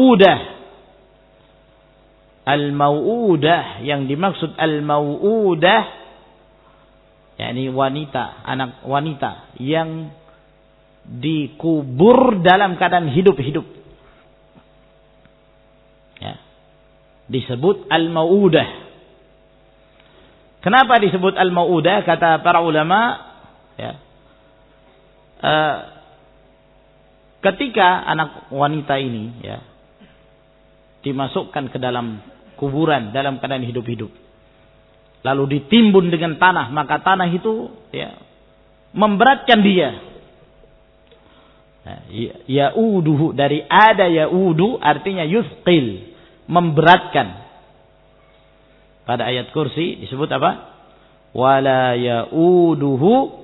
al-mau'udah yang dimaksud al-mau'udah yakni wanita, anak wanita yang dikubur dalam keadaan hidup-hidup. Ya. Disebut al-mau'udah. Kenapa disebut al-mau'udah? Kata para ulama, ya. Ketika anak wanita ini ya dimasukkan ke dalam kuburan dalam keadaan hidup-hidup, lalu ditimbun dengan tanah, maka tanah itu ya memberatkan dia. Nah, ya'uduhu, dari ada ya'udu artinya yusqil, memberatkan. Pada ayat kursi disebut apa? Wala ya'uduhu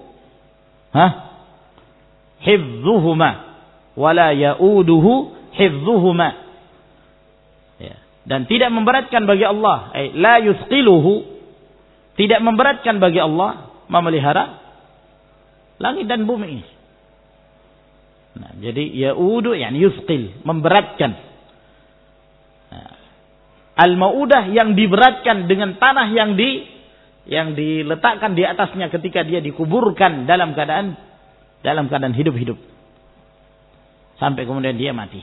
hifdzuhuma. Wala ya'uduhu hifdzuhuma. Ya. Dan tidak memberatkan bagi Allah, la yusqiluhu, tidak memberatkan bagi Allah memelihara langit dan bumi. Nah, jadi ya'udu yani yusqil, memberatkan. Nah, al-mau'udah yang diberatkan dengan tanah yang diletakkan di atasnya ketika dia dikuburkan dalam keadaan hidup-hidup. Sampai kemudian dia mati.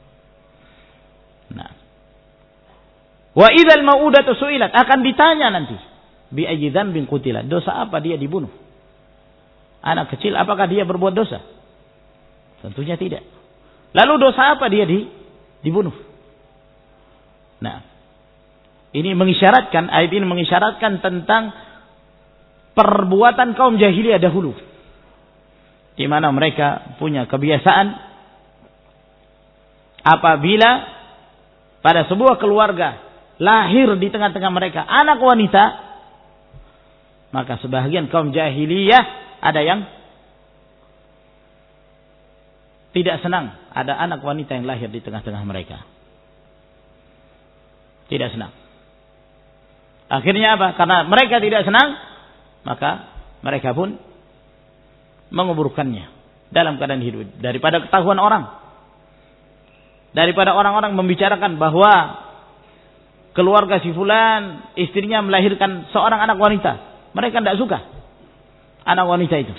Nah. Wa idzal mau'udatu su'ilat, akan ditanya nanti, bi ayyi dzambin qutilat, dosa apa dia dibunuh? Anak kecil apakah dia berbuat dosa? Tentunya tidak. Lalu dosa apa dia dibunuh? Nah, ayat ini mengisyaratkan tentang perbuatan kaum jahiliyah dahulu, di mana mereka punya kebiasaan apabila pada sebuah keluarga lahir di tengah-tengah mereka anak wanita, maka sebahagian kaum jahiliyah ada yang tidak senang ada anak wanita yang lahir di tengah-tengah mereka. Tidak senang. Akhirnya apa? Karena mereka tidak senang, maka mereka pun menguburkannya dalam keadaan hidup. Daripada ketahuan orang, daripada orang-orang membicarakan bahwa keluarga si fulan istrinya melahirkan seorang anak wanita, mereka tidak suka anak wanita itu.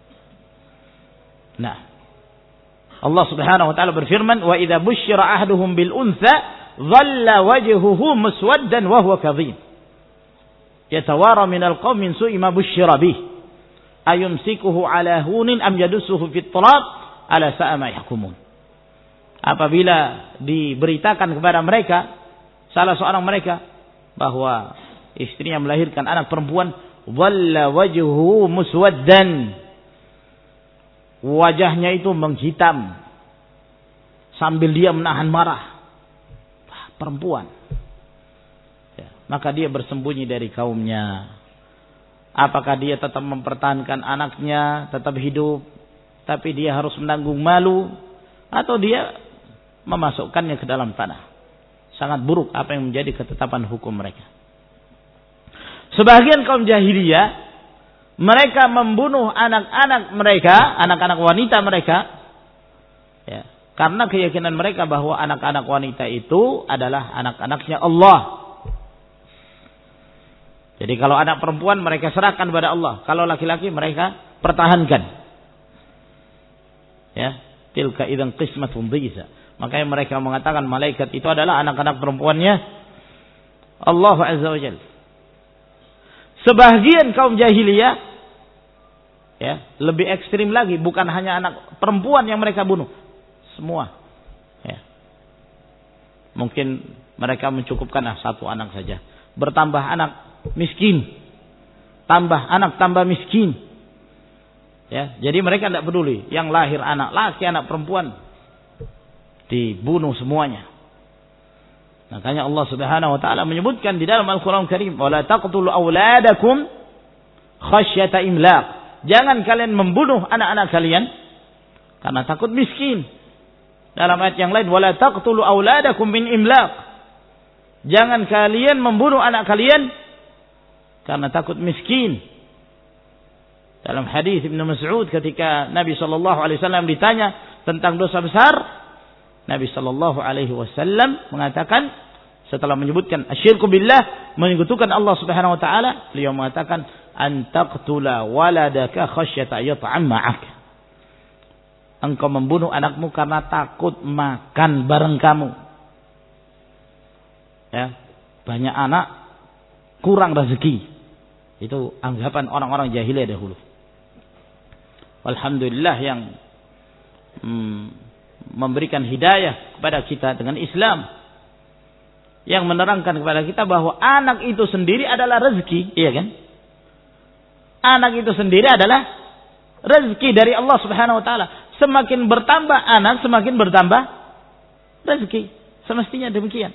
Nah, Allah Subhanahu wa taala berfirman, "Wa idza busyira ahaduhum bil untha dhalla wajhuhu muswaddan wa huwa kadhib. Yatawara minal qaumi min su'i ma busyira bih. Ayumsikuhu ala hunin am yadussuhu fit turab ala sa'a ma yahkumun." Apabila diberitakan kepada mereka, salah seorang mereka, bahwa istrinya melahirkan anak perempuan, dhalla wajhuhu muswaddan, wajahnya itu menghitam sambil dia menahan marah. Perempuan. Ya, maka dia bersembunyi dari kaumnya. Apakah dia tetap mempertahankan anaknya, tetap hidup, tapi dia harus menanggung malu, atau dia memasukkannya ke dalam tanah? Sangat buruk apa yang menjadi ketetapan hukum mereka. Sebagian kaum jahiliyah, mereka membunuh anak-anak mereka, anak-anak wanita mereka, ya, karena keyakinan mereka bahwa anak-anak wanita itu adalah anak-anaknya Allah. Jadi kalau anak perempuan mereka serahkan kepada Allah, kalau laki-laki mereka pertahankan. Ya, tilka idzan qismatun dhiza. Makanya mereka mengatakan malaikat itu adalah anak-anak perempuannya Allah Azza wa Jalla. Sebagian kaum jahiliyah, ya, lebih ekstrim lagi, bukan hanya anak perempuan yang mereka bunuh, semua. Ya. Mungkin mereka mencukupkan satu anak saja, bertambah anak miskin, tambah anak tambah miskin. Ya, jadi mereka tidak peduli, yang lahir anak laki, anak perempuan, dibunuh semuanya. Makanya Allah Subhanahu wa taala menyebutkan di dalam Al-Qur'an Karim, "Wala taqtulu auladakum khasyata imlaq." Jangan kalian membunuh anak-anak kalian karena takut miskin. Dalam ayat yang lain, "Wala taqtulu auladakum min imlaq." Jangan kalian membunuh anak kalian karena takut miskin. Dalam hadis Ibnu Mas'ud ketika Nabi sallallahu alaihi wasallam ditanya, tentang dosa besar, Nabi sallallahu alaihi wasallam mengatakan setelah menyebutkan asyirku billah, menyekutukan Allah Subhanahu wa taala, beliau mengatakan an taqtula waladaka khasyata yat'am ma'ak. Engkau membunuh anakmu karena takut makan bareng kamu. Ya, banyak anak kurang rezeki. Itu anggapan orang-orang jahiliyah dahulu. Alhamdulillah yang memberikan hidayah kepada kita dengan Islam, yang menerangkan kepada kita bahwa anak itu sendiri adalah rezeki, iya kan? Anak itu sendiri adalah rezeki dari Allah Subhanahu wa taala. Semakin bertambah anak, semakin bertambah rezeki. Semestinya demikian.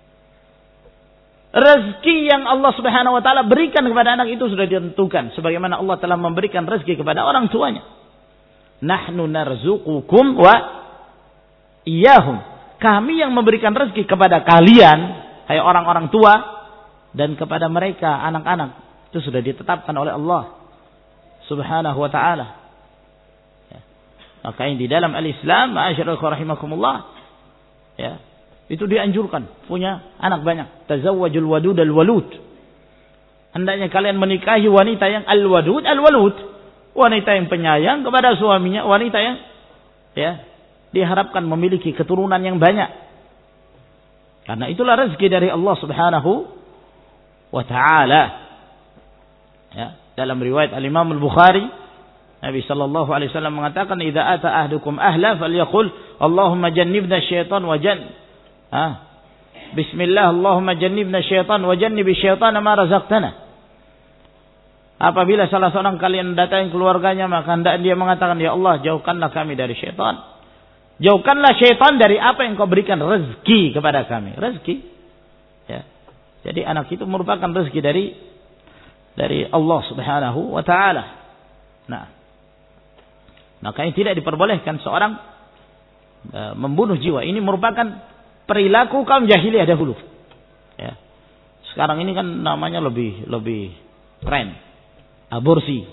Rezeki yang Allah Subhanahu wa taala berikan kepada anak itu sudah ditentukan, sebagaimana Allah telah memberikan rezeki kepada orang tuanya. Nahnu narzuqukum wa iyyahum. Kami yang memberikan rezeki kepada kalian, hai orang-orang tua, dan kepada mereka anak-anak. Itu sudah ditetapkan oleh Allah Subhanahu wa taala. Ya. Maka di dalam al-Islam, ma'asyiral rahimakumullah, ya, itu dianjurkan punya anak banyak. Tazawwajul wadud al-walud. Hendaknya kalian menikahi wanita yang al-wadud al-walud. Wanita yang penyayang kepada suaminya, wanita yang ya diharapkan memiliki keturunan yang banyak. Karena itulah rezeki dari Allah Subhanahu wa taala. Ya, dalam riwayat Al-Imam Al-Bukhari, Nabi sallallahu alaihi wasallam mengatakan, "Idza ata ahdukum ahla falyaqul, Allahumma jannibna syaitan wa Bismillah, Allahumma jannibna syaitan wa jannibi syaitana ma razaqtana." Apabila salah seorang kalian datangi keluarganya, maka hendak dia mengatakan, "Ya Allah, jauhkanlah kami dari syaitan. Jauhkanlah syaitan dari apa yang kau berikan rezeki kepada kami." Rezeki. Ya. Jadi anak itu merupakan rezeki dari Allah Subhanahu wa taala. Nah, makanya tidak diperbolehkan seorang membunuh jiwa. Ini merupakan perilaku kaum jahiliyah dahulu. Ya. Sekarang ini kan namanya lebih keren. Aborsi.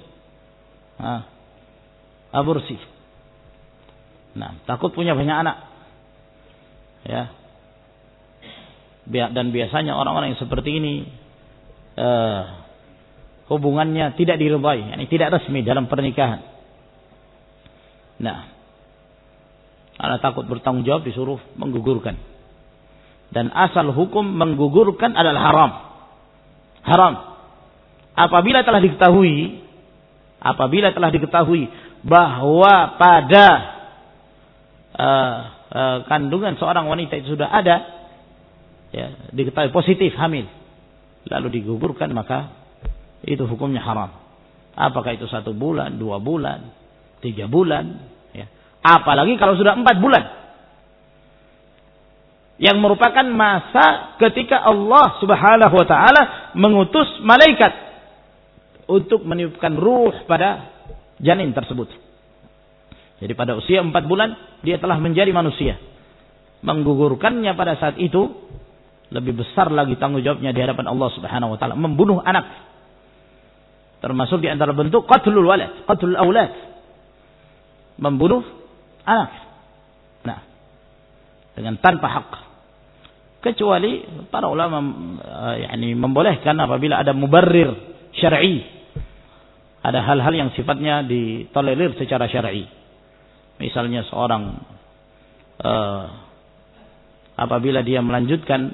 Aborsi. Nah, takut punya banyak anak. Ya. Dan biasanya orang-orang yang seperti ini hubungannya tidak diridhai, yani tidak resmi dalam pernikahan. Nah, karena takut bertanggung jawab disuruh menggugurkan. Dan asal hukum menggugurkan adalah haram. Haram. Apabila telah diketahui bahwa pada kandungan seorang wanita itu sudah ada, ya, diketahui positif hamil, lalu digugurkan, maka itu hukumnya haram. Apakah itu 1 bulan, 2 bulan, 3 bulan, ya. Apalagi kalau sudah 4 bulan, yang merupakan masa ketika Allah Subhanahu wa taala mengutus malaikat untuk meniupkan ruh pada janin tersebut. Jadi pada usia 4 bulan dia telah menjadi manusia. Menggugurkannya pada saat itu lebih besar lagi tanggung jawabnya di hadapan Allah Subhanahu wa taala, membunuh anak. Termasuk di antara bentuk qatlul walad, qatlul aulad. Membunuh anak. Nah, dengan tanpa hak. Kecuali para ulama membolehkan apabila ada mubarrir syar'i. Ada hal-hal yang sifatnya ditolerir secara syar'i. Misalnya seorang apabila dia melanjutkan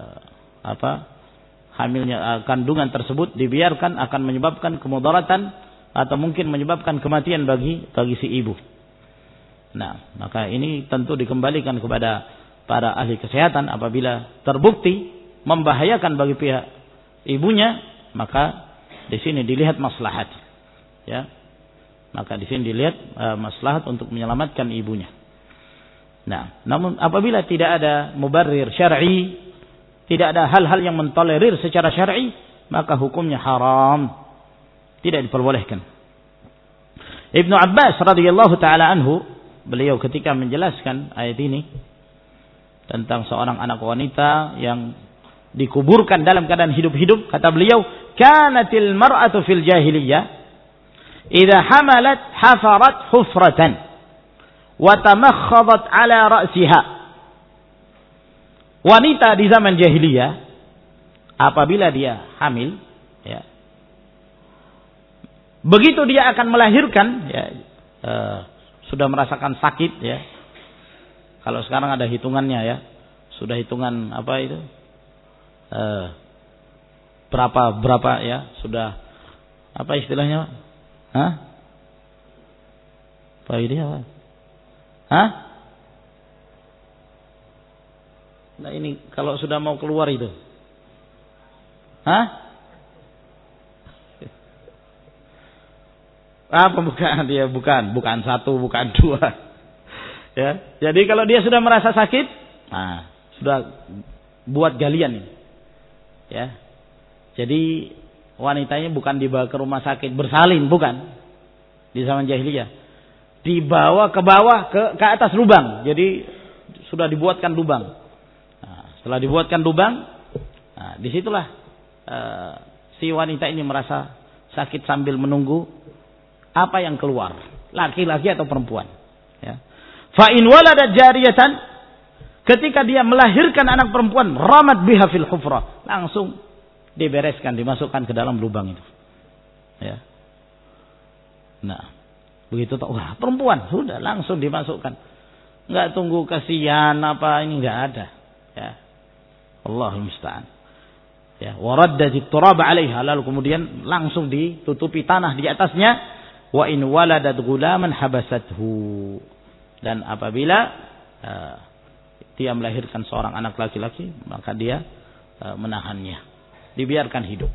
hamilnya, kandungan tersebut dibiarkan akan menyebabkan kemudaratan atau mungkin menyebabkan kematian bagi si ibu. Nah, maka ini tentu dikembalikan kepada para ahli kesehatan. Apabila terbukti membahayakan bagi pihak ibunya, maka di sini dilihat maslahat. Ya, maka di sini dilihat maslahat untuk menyelamatkan ibunya. Nah, namun apabila tidak ada mubarrir syar'i, tidak ada hal-hal yang mentolerir secara syar'i, maka hukumnya haram, tidak diperbolehkan. Ibnu Abbas radhiyallahu taala anhu, beliau ketika menjelaskan ayat ini tentang seorang anak wanita yang dikuburkan dalam keadaan hidup-hidup, kata beliau, "Kanatil mar'atu fil jahiliyah idza hamalat hafarat hufratan wa tamakhadhat ala ra'siha. Wanita di zaman jahiliyah apabila dia hamil, ya, begitu dia akan melahirkan, ya, sudah merasakan sakit, ya. Kalau sekarang ada hitungannya, ya, sudah hitungan apa itu, berapa, ya, sudah apa istilahnya, apa ini apa? Nah ini kalau sudah mau keluar itu, apa bukan dia, bukan satu, bukan dua, ya. Jadi kalau dia sudah merasa sakit, sudah buat galian ini, ya. Jadi wanitanya bukan dibawa ke rumah sakit bersalin, bukan. Di zaman jahiliyah dibawa ke bawah ke atas lubang. Jadi sudah dibuatkan lubang. Setelah dibuatkan lubang, disitulah si wanita ini merasa sakit sambil menunggu apa yang keluar, laki-laki atau perempuan. Ya. Fa in waladat jariyatan, ketika dia melahirkan anak perempuan, ramat biha fil hufrah, langsung dibereskan, dimasukkan ke dalam lubang itu. Ya. Nah, begitu tahu, wah perempuan, sudah langsung dimasukkan. Enggak tunggu kasihan apa ini, enggak ada. Ya. Allahul musta'an. Ya, waraddat turab 'alaiha, lalu kemudian langsung ditutupi tanah di atasnya. Wa in waladat ghulaman habasathu, dan apabila dia melahirkan seorang anak laki-laki, maka dia menahannya, dibiarkan hidup.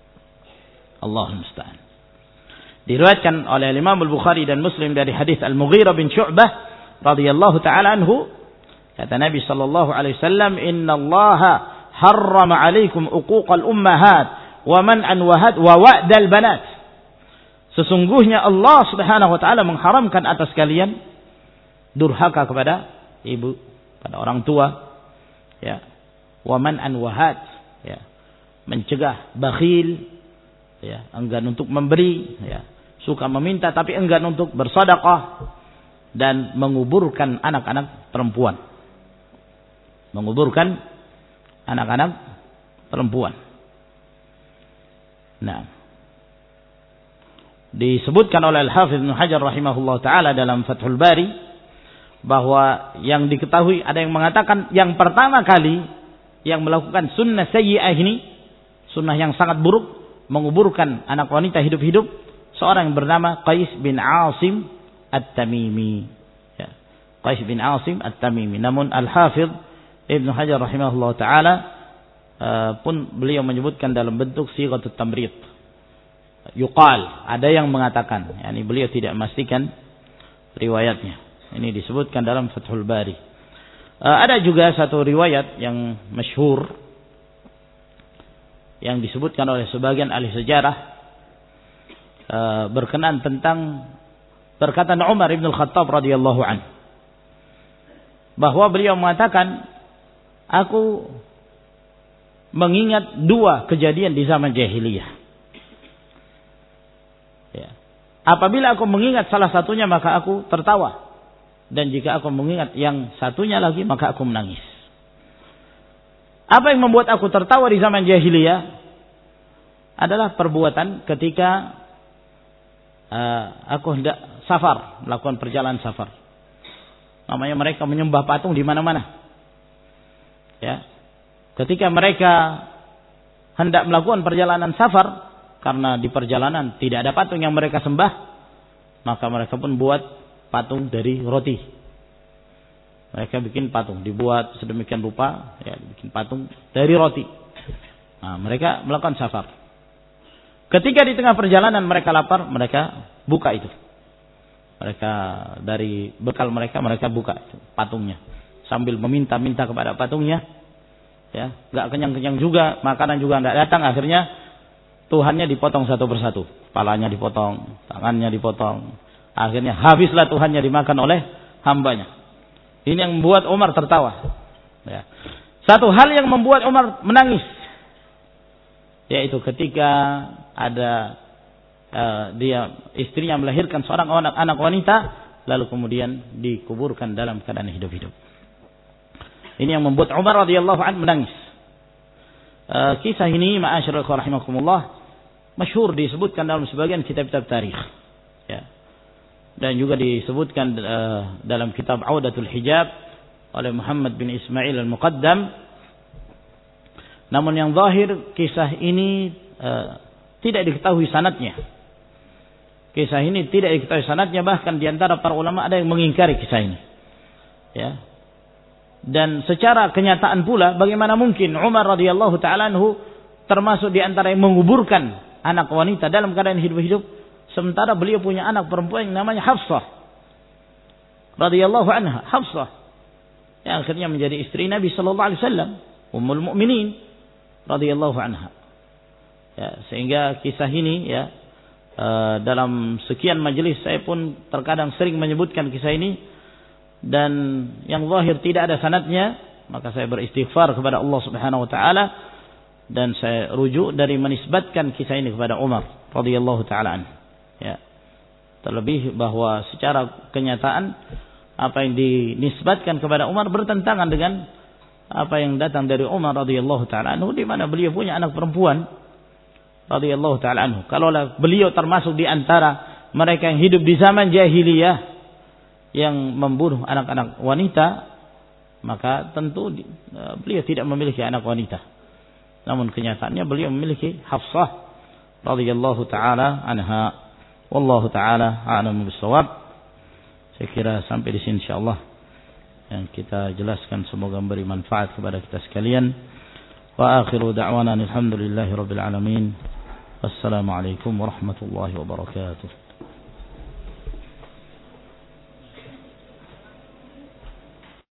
Allahul musta'an. Diriwayatkan oleh Imam Al-Bukhari dan Muslim dari hadis Al-Mughirah bin Syu'bah radhiyallahu taala anhu, kata Nabi sallallahu alaihi wasallam, innallaha harrama 'alaikum uquqal ummahat wa man'an wahad wa wa'dal banat. Sesungguhnya Allah Subhanahu wa taala mengharamkan atas kalian durhaka kepada ibu, pada orang tua, ya. Wa man'an wahad, ya. Mencegah bakhil, ya, enggan untuk memberi, ya. Suka meminta tapi enggan untuk bersedekah, dan menguburkan anak-anak perempuan. Menguburkan anak-anak perempuan. Nah, disebutkan oleh Al-Hafidz Ibnu Hajar rahimahullah taala dalam Fathul Bari bahwa yang diketahui, ada yang mengatakan yang pertama kali yang melakukan sunnah sayyi'ah ini, sunnah yang sangat buruk, menguburkan anak wanita hidup-hidup, seorang yang bernama Qais bin Asim At-Tamimi, ya. Qais bin Asim At-Tamimi. Namun Al-Hafidz Ibnu Hajar rahimahullah taala pun beliau menyebutkan dalam bentuk sighatut tamrid. Yuqal, ada yang mengatakan, yakni beliau tidak memastikan riwayatnya. Ini disebutkan dalam Fathul Bari. Ada juga satu riwayat yang masyhur yang disebutkan oleh sebagian ahli sejarah berkenaan tentang perkataan Umar bin Al-Khattab radhiyallahu anhu, bahwa beliau mengatakan, aku mengingat dua kejadian di zaman jahiliyah. Ya. Apabila aku mengingat salah satunya maka aku tertawa, dan jika aku mengingat yang satunya lagi maka aku menangis. Apa yang membuat aku tertawa di zaman jahiliyah adalah perbuatan ketika aku hendak safar, melakukan perjalanan safar. Namanya mereka menyembah patung di mana-mana. Ya. Ketika mereka hendak melakukan perjalanan safar, karena di perjalanan tidak ada patung yang mereka sembah, maka mereka pun buat patung dari roti. Mereka bikin patung, dibuat sedemikian rupa, ya, bikin patung dari roti. Nah, mereka melakukan safar. Ketika di tengah perjalanan mereka lapar, mereka buka itu. Mereka dari bekal mereka buka patungnya sambil meminta-minta kepada patungnya. Ya, enggak kenyang-kenyang juga, makanan juga enggak datang, akhirnya Tuhannya dipotong satu persatu, kepalanya dipotong, tangannya dipotong. Akhirnya habislah Tuhannya dimakan oleh hambanya. Ini yang membuat Umar tertawa. Ya. Satu hal yang membuat Umar menangis, yaitu ketika ada dia istrinya melahirkan seorang anak wanita, lalu kemudian dikuburkan dalam keadaan hidup-hidup. Ini yang membuat Umar radhiyallahu anhu menangis. Kisah ini ma'asyiral rahimakumullah masyhur disebutkan dalam sebagian kitab-kitab tarikh. Ya. Dan juga disebutkan dalam kitab Audatul Hijab oleh Muhammad bin Ismail al-Muqaddam. Namun yang zahir kisah ini tidak diketahui sanadnya. Kisah ini tidak diketahui sanadnya, bahkan di antara para ulama ada yang mengingkari kisah ini. Ya. Dan secara kenyataan pula bagaimana mungkin Umar radhiyallahu taala anhu termasuk di antara yang menguburkan anak wanita dalam keadaan hidup-hidup, sementara beliau punya anak perempuan yang namanya Hafsah radhiyallahu anha, Hafsah yang akhirnya menjadi istri Nabi sallallahu alaihi wasallam, ummul mukminin radhiyallahu anha. Ya, sehingga kisah ini ya dalam sekian majelis saya pun terkadang sering menyebutkan kisah ini, dan yang zahir tidak ada sanadnya, maka saya beristighfar kepada Allah Subhanahu wa taala dan saya rujuk dari menisbatkan kisah ini kepada Umar radhiyallahu taala anhu. Ya. Terlebih bahwa secara kenyataan apa yang dinisbatkan kepada Umar bertentangan dengan apa yang datang dari Umar radhiyallahu taala anhu, di mana beliau punya anak perempuan radhiyallahu taala anhu. Kalaulah beliau termasuk di antara mereka yang hidup di zaman jahiliyah yang membunuh anak-anak wanita, maka tentu beliau tidak memiliki anak wanita. Namun kenyataannya beliau memiliki Hafsah radhiyallahu taala anha. Wallahu taala a'lamu bissawab. Saya kira sampai di sini insyaallah yang kita jelaskan semoga memberi manfaat kepada kita sekalian. Wa akhiru da'wana alhamdulillahirabbil alamin. Wassalamualaikum warahmatullahi wabarakatuh.